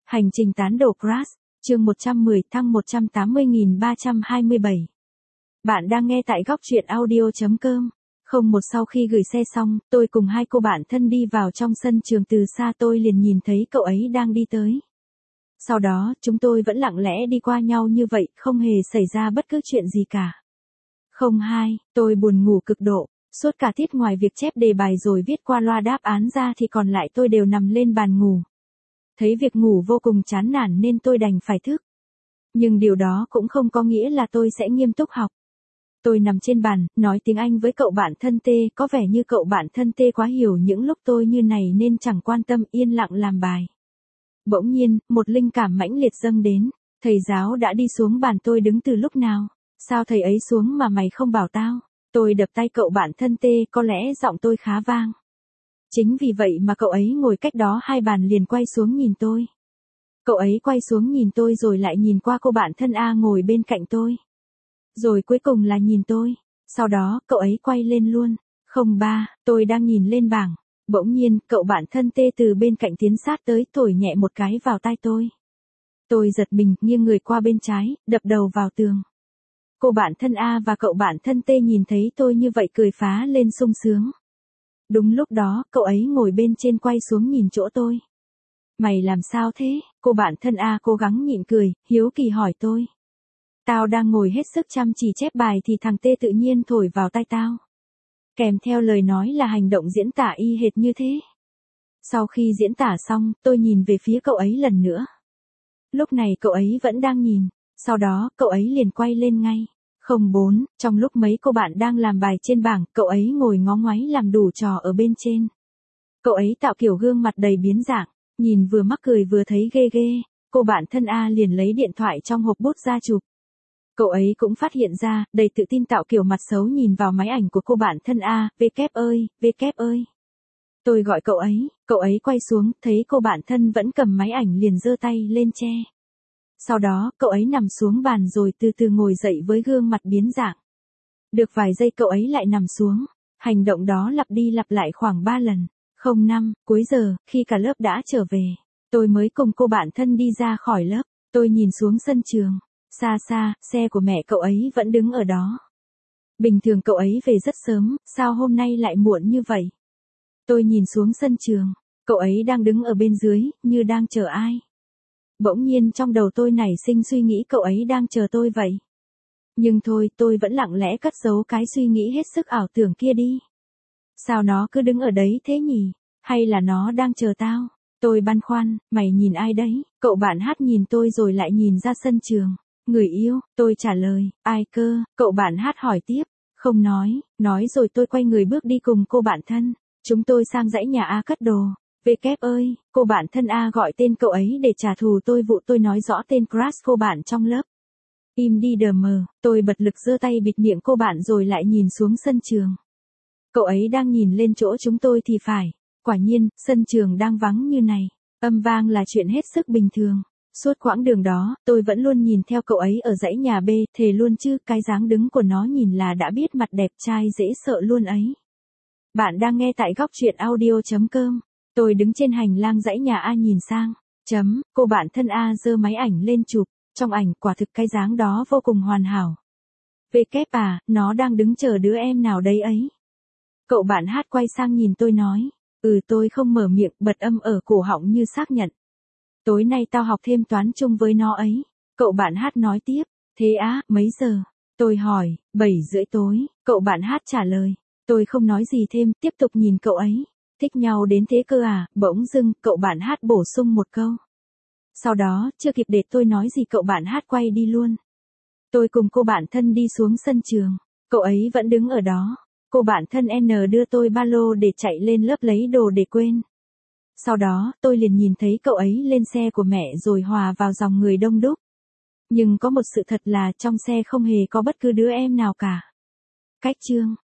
Hành trình tán đổ Crash, chương 110 thăng 180.327. Bạn đang nghe tại góc truyện audio.com. Không một sau khi gửi xe xong, tôi cùng hai cô bạn thân đi vào trong sân trường, từ xa tôi liền nhìn thấy cậu ấy đang đi tới. Sau đó, chúng tôi vẫn lặng lẽ đi qua nhau như vậy, không hề xảy ra bất cứ chuyện gì cả. Không hai, tôi buồn ngủ cực độ, suốt cả tiết ngoài việc chép đề bài rồi viết qua loa đáp án ra thì còn lại tôi đều nằm lên bàn ngủ. Thấy việc ngủ vô cùng chán nản nên tôi đành phải thức. Nhưng điều đó cũng không có nghĩa là tôi sẽ nghiêm túc học. Tôi nằm trên bàn, nói tiếng Anh với cậu bạn thân T, có vẻ như cậu bạn thân T quá hiểu những lúc tôi như này nên chẳng quan tâm, yên lặng làm bài. Bỗng nhiên, một linh cảm mãnh liệt dâng đến. Thầy giáo đã đi xuống bàn tôi đứng từ lúc nào? Sao thầy ấy xuống mà mày không bảo tao? Tôi đập tay cậu bạn thân T, có lẽ giọng tôi khá vang. Chính vì vậy mà cậu ấy ngồi cách đó hai bàn liền quay xuống nhìn tôi. Cậu ấy quay xuống nhìn tôi rồi lại nhìn qua cô bạn thân A ngồi bên cạnh tôi. Rồi cuối cùng là nhìn tôi. Sau đó, cậu ấy quay lên luôn. 03, tôi đang nhìn lên bảng. Bỗng nhiên, cậu bạn thân T từ bên cạnh tiến sát tới, thổi nhẹ một cái vào tai tôi. Tôi giật mình, nghiêng người qua bên trái, đập đầu vào tường. Cô bạn thân A và cậu bạn thân T nhìn thấy tôi như vậy cười phá lên sung sướng. Đúng lúc đó, cậu ấy ngồi bên trên quay xuống nhìn chỗ tôi. Mày làm sao thế? Cô bạn thân A cố gắng nhịn cười, hiếu kỳ hỏi tôi. Tao đang ngồi hết sức chăm chỉ chép bài thì thằng T tự nhiên thổi vào tai tao. Kèm theo lời nói là hành động diễn tả y hệt như thế. Sau khi diễn tả xong, tôi nhìn về phía cậu ấy lần nữa. Lúc này cậu ấy vẫn đang nhìn, sau đó cậu ấy liền quay lên ngay. 04, trong lúc mấy cô bạn đang làm bài trên bảng, cậu ấy ngồi ngó ngoáy làm đủ trò ở bên trên. Cậu ấy tạo kiểu gương mặt đầy biến dạng, nhìn vừa mắc cười vừa thấy ghê ghê. Cô bạn thân A liền lấy điện thoại trong hộp bút ra chụp. Cậu ấy cũng phát hiện ra, đầy tự tin tạo kiểu mặt xấu nhìn vào máy ảnh của cô bạn thân A, W ơi. Tôi gọi cậu ấy quay xuống, thấy cô bạn thân vẫn cầm máy ảnh liền giơ tay lên che. Sau đó, cậu ấy nằm xuống bàn rồi từ từ ngồi dậy với gương mặt biến dạng. Được vài giây cậu ấy lại nằm xuống. Hành động đó lặp đi lặp lại khoảng 3 lần. 05, cuối giờ, khi cả lớp đã trở về, tôi mới cùng cô bạn thân đi ra khỏi lớp. Tôi nhìn xuống sân trường. Xa xa, xe của mẹ cậu ấy vẫn đứng ở đó. Bình thường cậu ấy về rất sớm, sao hôm nay lại muộn như vậy? Tôi nhìn xuống sân trường. Cậu ấy đang đứng ở bên dưới, như đang chờ ai. Bỗng nhiên trong đầu tôi nảy sinh suy nghĩ cậu ấy đang chờ tôi vậy. Nhưng thôi, tôi vẫn lặng lẽ cất giấu cái suy nghĩ hết sức ảo tưởng kia đi. Sao nó cứ đứng ở đấy thế nhỉ? Hay là nó đang chờ tao? Tôi băn khoăn, mày nhìn ai đấy? Cậu bạn Hát nhìn tôi rồi lại nhìn ra sân trường. Người yêu, tôi trả lời, ai cơ? Cậu bạn Hát hỏi tiếp. Không nói rồi tôi quay người bước đi cùng cô bạn thân. Chúng tôi sang dãy nhà A cất đồ. W ơi, cô bạn thân A gọi tên cậu ấy để trả thù tôi vụ tôi nói rõ tên crush cô bạn trong lớp. Im đi đờ mờ, tôi bật lực giơ tay bịt miệng cô bạn rồi lại nhìn xuống sân trường. Cậu ấy đang nhìn lên chỗ chúng tôi thì phải. Quả nhiên, sân trường đang vắng như này. Âm vang là chuyện hết sức bình thường. Suốt quãng đường đó, tôi vẫn luôn nhìn theo cậu ấy ở dãy nhà B, thề luôn chứ, cái dáng đứng của nó nhìn là đã biết mặt đẹp trai dễ sợ luôn ấy. Bạn đang nghe tại góc truyện audio.com. Tôi đứng trên hành lang dãy nhà A nhìn sang. Cô bạn thân A giơ máy ảnh lên chụp. Trong ảnh quả thực cái dáng đó vô cùng hoàn hảo. W à, nó đang đứng chờ đứa em nào đấy ấy. Cậu bạn Hát quay sang nhìn tôi nói. Tôi không mở miệng, bật âm ở cổ họng như xác nhận. Tối nay tao học thêm toán chung với nó ấy. Cậu bạn Hát nói tiếp. Thế á, mấy giờ? Tôi hỏi, 7:30 tối. Cậu bạn Hát trả lời. Tôi không nói gì thêm, tiếp tục nhìn cậu ấy. Thích nhau đến thế cơ à? Bỗng dưng, cậu bạn Hát bổ sung một câu. Sau đó, chưa kịp để tôi nói gì cậu bạn Hát quay đi luôn. Tôi cùng cô bạn thân đi xuống sân trường. Cậu ấy vẫn đứng ở đó. Cô bạn thân N đưa tôi ba lô để chạy lên lớp lấy đồ để quên. Sau đó, tôi liền nhìn thấy cậu ấy lên xe của mẹ rồi hòa vào dòng người đông đúc. Nhưng có một sự thật là trong xe không hề có bất cứ đứa em nào cả. Cách chương.